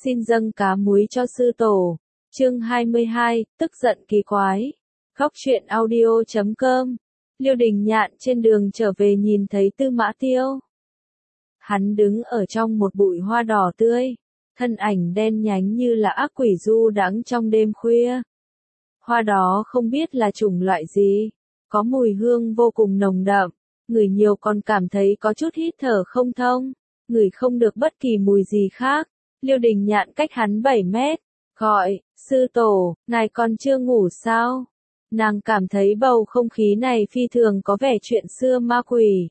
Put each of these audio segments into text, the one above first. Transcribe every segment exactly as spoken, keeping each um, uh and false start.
Xin dâng cá muối cho sư tổ. Chương hai mươi hai, tức giận kỳ quái. Góc truyện audio chấm com. Liêu Đình Nhạn trên đường trở về nhìn thấy Tư Mã Tiêu. Hắn đứng ở trong một bụi hoa đỏ tươi, thân ảnh đen nhánh như là ác quỷ du đãng trong đêm khuya. Hoa đó không biết là chủng loại gì, có mùi hương vô cùng nồng đậm, ngửi nhiều còn cảm thấy có chút hít thở không thông, ngửi không được bất kỳ mùi gì khác. Liêu Đình Nhạn cách hắn bảy mét, gọi, sư tổ, ngài còn chưa ngủ sao? Nàng cảm thấy bầu không khí này phi thường có vẻ chuyện xưa ma quỷ.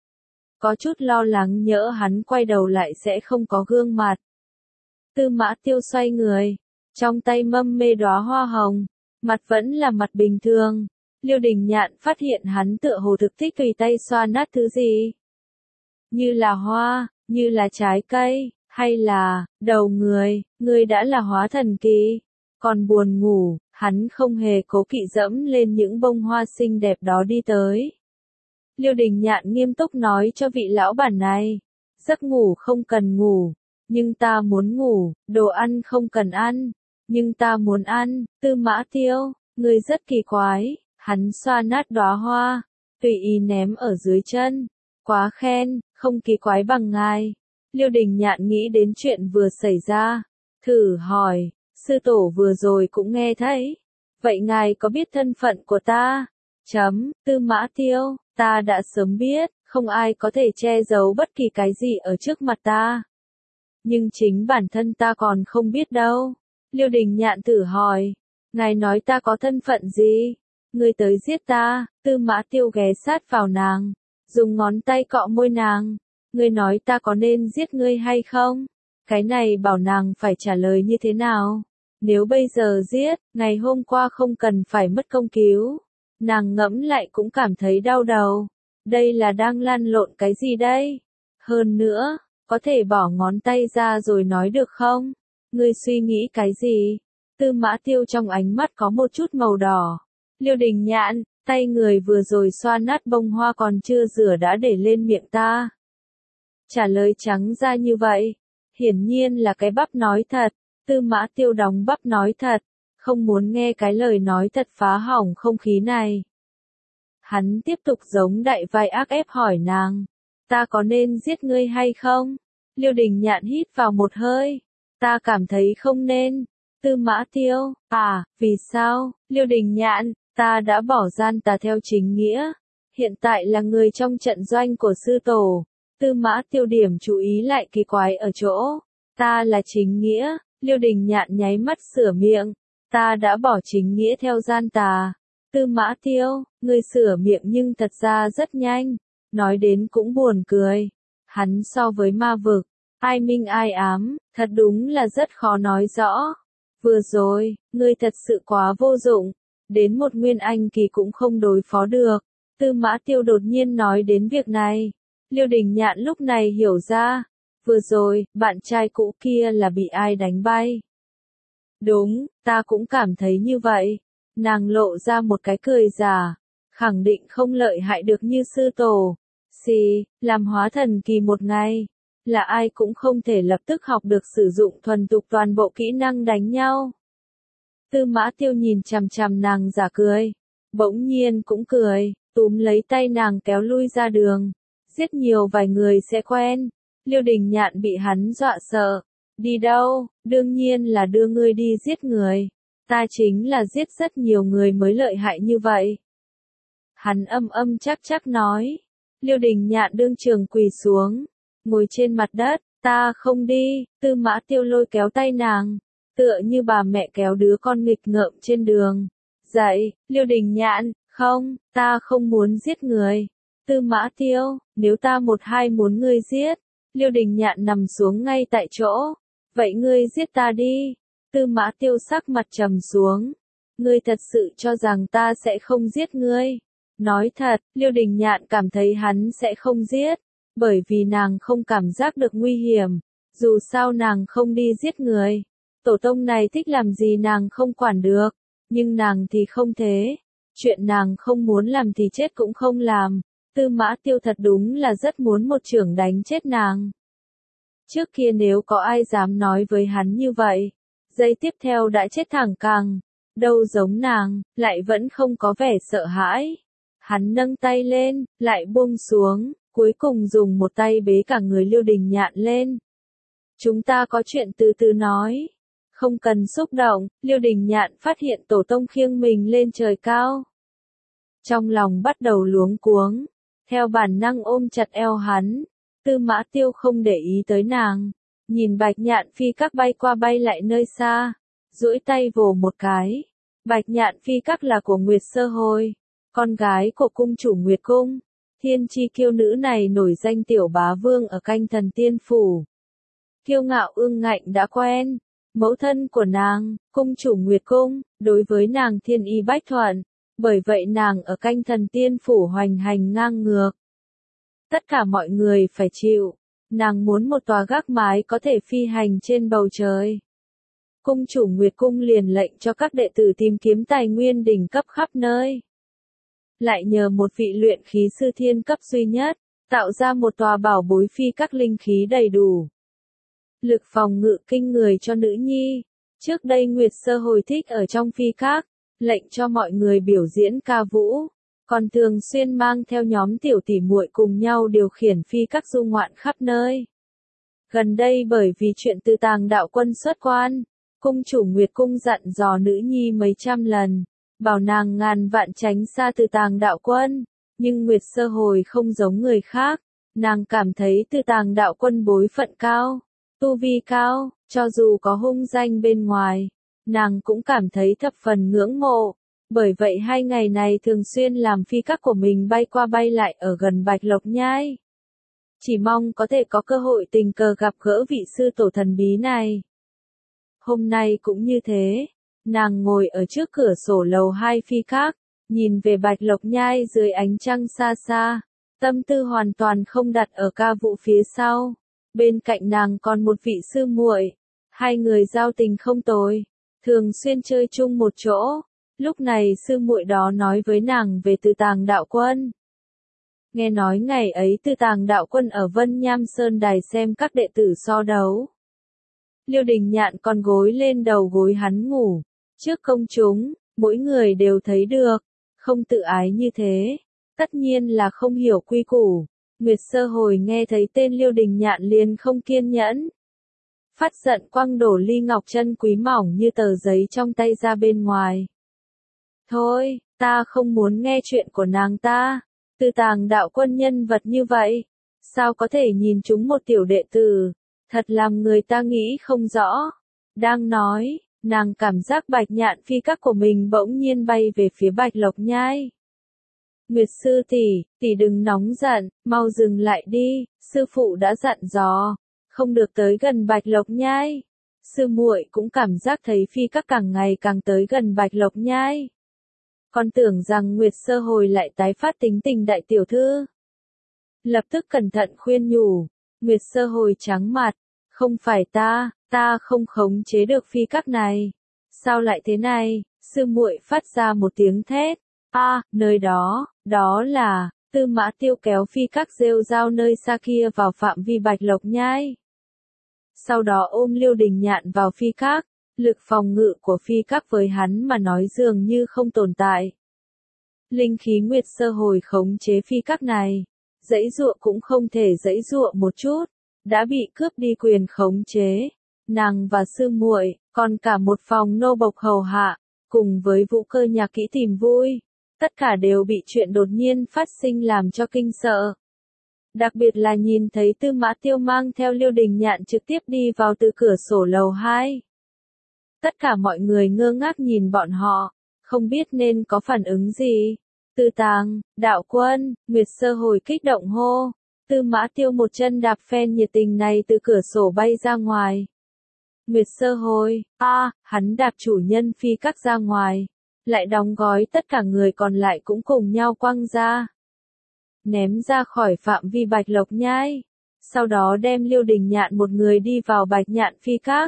Có chút lo lắng nhỡ hắn quay đầu lại sẽ không có gương mặt. Tư Mã Tiêu xoay người, trong tay mâm mê đóa hoa hồng, mặt vẫn là mặt bình thường. Liêu Đình Nhạn phát hiện hắn tựa hồ thực thích tùy tay xoa nát thứ gì. Như là hoa, như là trái cây, hay là đầu người, người đã là hóa thần kỳ. Còn buồn ngủ, hắn không hề cố kỵ dẫm lên những bông hoa xinh đẹp đó đi tới. Liêu Đình Nhạn nghiêm túc nói cho vị lão bản này, giấc ngủ không cần ngủ, nhưng ta muốn ngủ, đồ ăn không cần ăn, nhưng ta muốn ăn. Tư Mã Tiêu, người rất kỳ quái, hắn xoa nát đóa hoa, tùy ý ném ở dưới chân, quá khen, không kỳ quái bằng ngài. Liêu Đình Nhạn nghĩ đến chuyện vừa xảy ra, thử hỏi, sư tổ vừa rồi cũng nghe thấy, vậy ngài có biết thân phận của ta? Chấm, Tư Mã Tiêu, ta đã sớm biết, không ai có thể che giấu bất kỳ cái gì ở trước mặt ta. Nhưng chính bản thân ta còn không biết đâu. Liêu Đình Nhạn thử hỏi, ngài nói ta có thân phận gì? Ngươi tới giết ta. Tư Mã Tiêu ghé sát vào nàng, dùng ngón tay cọ môi nàng. Ngươi nói ta có nên giết ngươi hay không? Cái này bảo nàng phải trả lời như thế nào? Nếu bây giờ giết, ngày hôm qua không cần phải mất công cứu. Nàng ngẫm lại cũng cảm thấy đau đầu. Đây là đang lăn lộn cái gì đây? Hơn nữa, có thể bỏ ngón tay ra rồi nói được không? Ngươi suy nghĩ cái gì? Tư Mã Tiêu trong ánh mắt có một chút màu đỏ. Liêu Đình Nhạn, tay người vừa rồi xoa nát bông hoa còn chưa rửa đã để lên miệng ta. Trả lời trắng ra như vậy, hiển nhiên là cái bắp nói thật. Tư Mã Tiêu đóng bắp nói thật, không muốn nghe cái lời nói thật phá hỏng không khí này. Hắn tiếp tục giống đại vai ác ép hỏi nàng, ta có nên giết ngươi hay không? Liêu Đình Nhạn hít vào một hơi, ta cảm thấy không nên. Tư Mã Tiêu, à, vì sao? Liêu Đình Nhạn, ta đã bỏ gian tà theo chính nghĩa, hiện tại là người trong trận doanh của sư tổ. Tư Mã Tiêu điểm chú ý lại kỳ quái ở chỗ, ta là chính nghĩa. Liêu Đình Nhạn nháy mắt sửa miệng, ta đã bỏ chính nghĩa theo gian tà. Tư Mã Tiêu, ngươi sửa miệng nhưng thật ra rất nhanh, nói đến cũng buồn cười. Hắn so với ma vực, ai minh ai ám, thật đúng là rất khó nói rõ. Vừa rồi, ngươi thật sự quá vô dụng, đến một nguyên anh kỳ cũng không đối phó được. Tư Mã Tiêu đột nhiên nói đến việc này. Liêu Đình Nhạn lúc này hiểu ra, vừa rồi, bạn trai cũ kia là bị ai đánh bay. Đúng, ta cũng cảm thấy như vậy. Nàng lộ ra một cái cười giả, khẳng định không lợi hại được như sư tổ. Xì, làm hóa thần kỳ một ngày, là ai cũng không thể lập tức học được sử dụng thuần thục toàn bộ kỹ năng đánh nhau. Tư Mã Tiêu nhìn chằm chằm nàng giả cười, bỗng nhiên cũng cười, túm lấy tay nàng kéo lui ra đường. Giết nhiều vài người sẽ quen. Liêu Đình Nhạn bị hắn dọa sợ. Đi đâu? Đương nhiên là đưa ngươi đi giết người. Ta chính là giết rất nhiều người mới lợi hại như vậy. Hắn âm âm chắc chắc nói. Liêu Đình Nhạn đương trường quỳ xuống, ngồi trên mặt đất. Ta không đi. Tư Mã Tiêu lôi kéo tay nàng, tựa như bà mẹ kéo đứa con nghịch ngợm trên đường. Dậy, Liêu Đình Nhạn, không, ta không muốn giết người. Tư Mã Tiêu, nếu ta một hai muốn ngươi giết. Liêu Đình Nhạn nằm xuống ngay tại chỗ. Vậy ngươi giết ta đi. Tư Mã Tiêu sắc mặt trầm xuống. Ngươi thật sự cho rằng ta sẽ không giết ngươi? Nói thật, Liêu Đình Nhạn cảm thấy hắn sẽ không giết, bởi vì nàng không cảm giác được nguy hiểm. Dù sao nàng không đi giết người. Tổ tông này thích làm gì nàng không quản được, nhưng nàng thì không thế. Chuyện nàng không muốn làm thì chết cũng không làm. Tư Mã Tiêu thật đúng là rất muốn một chưởng đánh chết nàng. Trước kia nếu có ai dám nói với hắn như vậy, giây tiếp theo đã chết thẳng cẳng. Đâu giống nàng, lại vẫn không có vẻ sợ hãi. Hắn nâng tay lên, lại buông xuống, cuối cùng dùng một tay bế cả người Liêu Đình Nhạn lên. Chúng ta có chuyện từ từ nói. Không cần xúc động, Liêu Đình Nhạn phát hiện tổ tông khiêng mình lên trời cao. Trong lòng bắt đầu luống cuống, theo bản năng ôm chặt eo hắn. Tư Mã Tiêu không để ý tới nàng, nhìn Bạch Nhạn Phi Các bay qua bay lại nơi xa, duỗi tay vồ một cái. Bạch Nhạn Phi Các là của Nguyệt Sơ Hồi, con gái của cung chủ Nguyệt Cung. Thiên chi kiêu nữ này nổi danh tiểu bá vương ở Canh Thần Tiên Phủ. Kiêu ngạo ương ngạnh đã quen, mẫu thân của nàng, cung chủ Nguyệt Cung, đối với nàng thiên y bách thuận, bởi vậy nàng ở Canh Thần Tiên Phủ hoành hành ngang ngược. Tất cả mọi người phải chịu, nàng muốn một tòa gác mái có thể phi hành trên bầu trời. Cung chủ Nguyệt Cung liền lệnh cho các đệ tử tìm kiếm tài nguyên đỉnh cấp khắp nơi. Lại nhờ một vị luyện khí sư thiên cấp duy nhất, tạo ra một tòa bảo bối phi các linh khí đầy đủ. Lực phòng ngự kinh người cho nữ nhi. Trước đây Nguyệt Sơ Hồi thích ở trong phi các, lệnh cho mọi người biểu diễn ca vũ, còn thường xuyên mang theo nhóm tiểu tỷ muội cùng nhau điều khiển phi các du ngoạn khắp nơi. Gần đây bởi vì chuyện Từ Tàng đạo quân xuất quan, cung chủ Nguyệt Cung dặn dò nữ nhi mấy trăm lần, bảo nàng ngàn vạn tránh xa Từ Tàng đạo quân, nhưng Nguyệt Sơ Hồi không giống người khác, nàng cảm thấy Từ Tàng đạo quân bối phận cao, tu vi cao, cho dù có hung danh bên ngoài, nàng cũng cảm thấy thập phần ngưỡng mộ, bởi vậy hai ngày này thường xuyên làm phi các của mình bay qua bay lại ở gần Bạch Lộc Nhai. Chỉ mong có thể có cơ hội tình cờ gặp gỡ vị sư tổ thần bí này. Hôm nay cũng như thế, nàng ngồi ở trước cửa sổ lầu hai phi các, nhìn về Bạch Lộc Nhai dưới ánh trăng xa xa, tâm tư hoàn toàn không đặt ở ca vụ phía sau. Bên cạnh nàng còn một vị sư muội, hai người giao tình không tồi, thường xuyên chơi chung một chỗ. Lúc này sư muội đó nói với nàng về Từ Tàng đạo quân. Nghe nói ngày ấy Từ Tàng đạo quân ở Vân Nham Sơn đài xem các đệ tử so đấu. Liêu Đình Nhạn còn gối lên đầu gối hắn ngủ, trước công chúng, mỗi người đều thấy được, không tự ái như thế, tất nhiên là không hiểu quy củ. Nguyệt Sơ Hồi nghe thấy tên Liêu Đình Nhạn liền không kiên nhẫn. Phát giận quăng đổ ly ngọc chân quý mỏng như tờ giấy trong tay ra bên ngoài. Thôi, ta không muốn nghe chuyện của nàng ta. Từ Tàng đạo quân nhân vật như vậy, sao có thể nhìn chúng một tiểu đệ tử, thật làm người ta nghĩ không rõ. Đang nói, nàng cảm giác Bạch Nhạn Phi các của mình bỗng nhiên bay về phía Bạch Lộc Nhai. Nguyệt sư tỷ, tỷ đừng nóng giận, mau dừng lại đi, sư phụ đã dặn dò, không được tới gần Bạch Lộc Nhai. Sư muội cũng cảm giác thấy phi các càng ngày càng tới gần Bạch Lộc Nhai. Còn tưởng rằng Nguyệt Sơ Hồi lại tái phát tính tình đại tiểu thư. Lập tức cẩn thận khuyên nhủ, Nguyệt Sơ Hồi trắng mặt, không phải ta, ta không khống chế được phi các này. Sao lại thế này? Sư muội phát ra một tiếng thét. A, à, nơi đó, đó là, Tư Mã Tiêu kéo phi các rêu rao nơi xa kia vào phạm vi Bạch Lộc Nhai. Sau đó ôm Liêu Đình Nhạn vào phi các, lực phòng ngự của phi các với hắn mà nói dường như không tồn tại. Linh khí Nguyệt Sơ Hồi khống chế phi các này, giãy giụa cũng không thể giãy giụa một chút, đã bị cướp đi quyền khống chế. Nàng và sư muội, còn cả một phòng nô bộc hầu hạ, cùng với vũ cơ nhạc kỹ tìm vui. Tất cả đều bị chuyện đột nhiên phát sinh làm cho kinh sợ. Đặc biệt là nhìn thấy Tư Mã Tiêu mang theo Liêu Đình Nhạn trực tiếp đi vào từ cửa sổ lầu hai. Tất cả mọi người ngơ ngác nhìn bọn họ, không biết nên có phản ứng gì. Từ Tàng, đạo quân, Nguyệt Sơ Hồi kích động hô. Tư Mã Tiêu một chân đạp phen nhiệt tình này từ cửa sổ bay ra ngoài. Nguyệt Sơ Hồi, a, à, hắn đạp chủ nhân phi các ra ngoài. Lại đóng gói tất cả người còn lại cũng cùng nhau quăng ra. Ném ra khỏi phạm vi Bạch Lộc Nhai. Sau đó đem Liêu Đình Nhạn một người đi vào Bạch Nhạn phi các.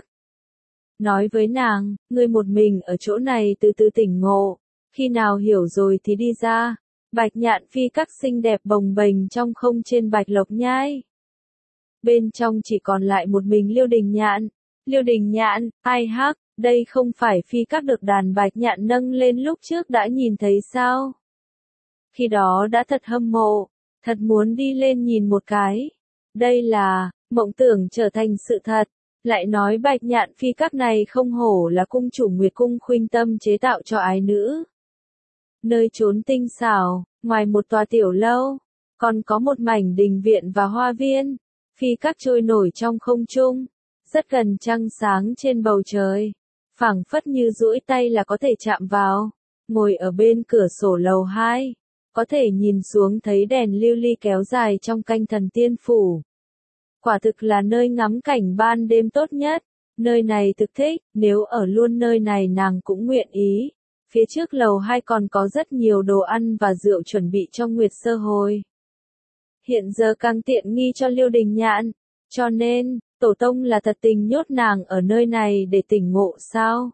Nói với nàng, ngươi một mình ở chỗ này từ từ tỉnh ngộ. Khi nào hiểu rồi thì đi ra. Bạch Nhạn phi các xinh đẹp bồng bềnh trong không trên Bạch Lộc Nhai. bên trong chỉ còn lại một mình Liêu Đình Nhạn. Liêu Đình Nhạn, ai hắc, đây không phải phi các được đàn Bạch Nhạn nâng lên lúc trước đã nhìn thấy sao? Khi đó đã thật hâm mộ, thật muốn đi lên nhìn một cái. Đây là, mộng tưởng trở thành sự thật. Lại nói Bạch Nhạn phi các này không hổ là cung chủ Nguyệt Cung khuynh tâm chế tạo cho ái nữ. Nơi trốn tinh xảo, ngoài một tòa tiểu lâu, còn có một mảnh đình viện và hoa viên. Phi các trôi nổi trong không trung, rất gần trăng sáng trên bầu trời. Phảng phất như duỗi tay là có thể chạm vào. Ngồi ở bên cửa sổ lầu hai, có thể nhìn xuống thấy đèn lưu ly kéo dài trong canh thần tiên phủ. Quả thực là nơi ngắm cảnh ban đêm tốt nhất. Nơi này thực thích, nếu ở luôn nơi này nàng cũng nguyện ý. Phía trước lầu hai còn có rất nhiều đồ ăn và rượu chuẩn bị cho Nguyệt Sơ hồi. Hiện giờ càng tiện nghi cho Liêu Đình Nhạn, cho nên, tổ tông là thật tình nhốt nàng ở nơi này để tỉnh ngộ sao?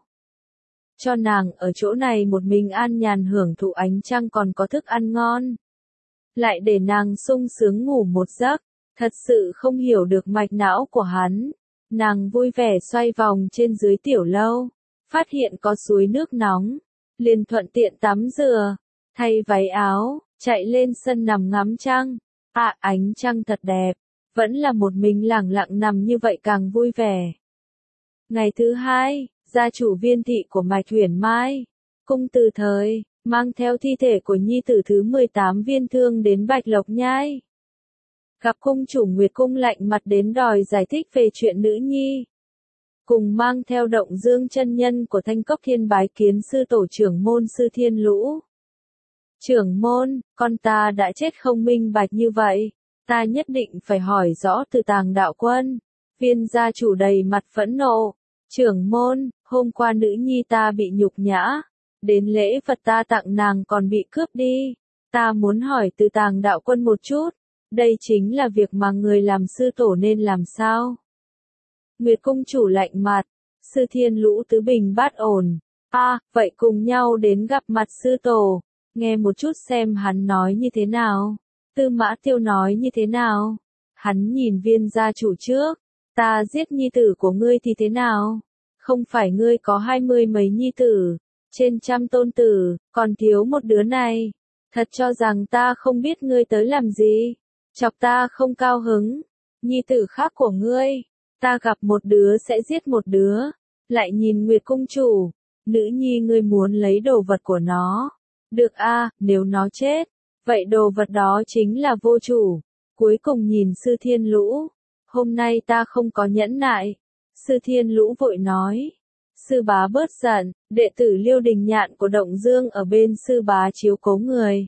Cho nàng ở chỗ này một mình an nhàn hưởng thụ ánh trăng còn có thức ăn ngon. Lại để nàng sung sướng ngủ một giấc, thật sự không hiểu được mạch não của hắn. Nàng vui vẻ xoay vòng trên dưới tiểu lâu, phát hiện có suối nước nóng, liền thuận tiện tắm rửa, thay váy áo, chạy lên sân nằm ngắm trăng. À, ánh trăng thật đẹp, vẫn là một mình lẳng lặng nằm như vậy càng vui vẻ. Ngày thứ hai, gia chủ Viên thị của Mạch Huyền Mai, cung Từ Thời, mang theo thi thể của nhi tử thứ mười tám Viên Thương đến Bạch Lộc Nhai. Gặp cung chủ Nguyệt Cung lạnh mặt đến đòi giải thích về chuyện nữ nhi. Cùng mang theo Động Dương chân nhân của Thanh Cốc Thiên bái kiến sư tổ trưởng môn Sư Thiên Lũ. Trưởng môn, con ta đã chết không minh bạch như vậy, ta nhất định phải hỏi rõ từ Tàng đạo quân. Viên gia chủ đầy mặt phẫn nộ. Trưởng môn, hôm qua nữ nhi ta bị nhục nhã, đến lễ Phật ta tặng nàng còn bị cướp đi. Ta muốn hỏi từ Tàng đạo quân một chút, đây chính là việc mà người làm sư tổ nên làm sao? Nguyệt cung chủ lạnh mặt, Sư Thiên Lũ tứ bình bát ổn. A, à, vậy cùng nhau đến gặp mặt sư tổ, nghe một chút xem hắn nói như thế nào. Tư Mã Tiêu nói như thế nào? Hắn nhìn Viên gia chủ trước, ta giết nhi tử của ngươi thì thế nào? Không phải ngươi có hai mươi mấy nhi tử, trên trăm tôn tử, còn thiếu một đứa này. Thật cho rằng ta không biết ngươi tới làm gì, chọc ta không cao hứng. Nhi tử khác của ngươi, ta gặp một đứa sẽ giết một đứa. Lại nhìn Nguyệt cung chủ, nữ nhi ngươi muốn lấy đồ vật của nó. Được a, à, nếu nó chết, vậy đồ vật đó chính là vô chủ. Cuối cùng nhìn Sư Thiên Lũ, hôm nay ta không có nhẫn nại. Sư Thiên Lũ vội nói, sư bá bớt giận, đệ tử Liêu Đình Nhạn của Động Dương ở bên sư bá chiếu cố người.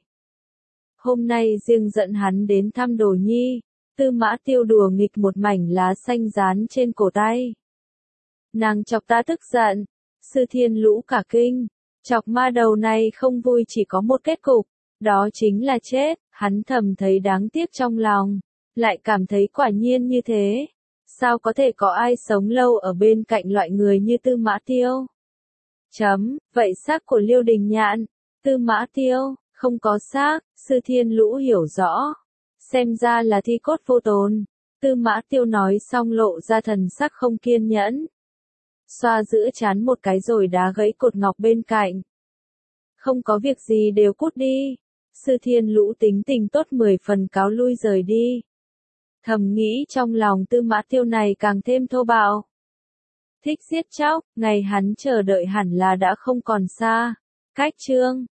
Hôm nay riêng dẫn hắn đến thăm Đồ Nhi. Tư Mã Tiêu đùa nghịch một mảnh lá xanh dán trên cổ tay. Nàng chọc ta tức giận. Sư Thiên Lũ cả kinh, chọc ma đầu này không vui chỉ có một kết cục, đó chính là chết. Hắn thầm thấy đáng tiếc trong lòng, lại cảm thấy quả nhiên như thế. Sao có thể có ai sống lâu ở bên cạnh loại người như Tư Mã Tiêu? Chấm, vậy xác của Liêu Đình Nhạn, Tư Mã Tiêu, không có xác. Sư Thiên Lũ hiểu rõ, xem ra là thi cốt vô tồn. Tư Mã Tiêu nói xong lộ ra thần sắc không kiên nhẫn, xoa giữa trán một cái rồi đá gãy cột ngọc bên cạnh. Không có việc gì đều cút đi. Sư Thiên Lũ tính tình tốt mười phần cáo lui rời đi. Thầm nghĩ trong lòng Tư Mã Tiêu này càng thêm thô bạo. Thích giết chóc, ngày hắn chờ đợi hẳn là đã không còn xa. Cách chương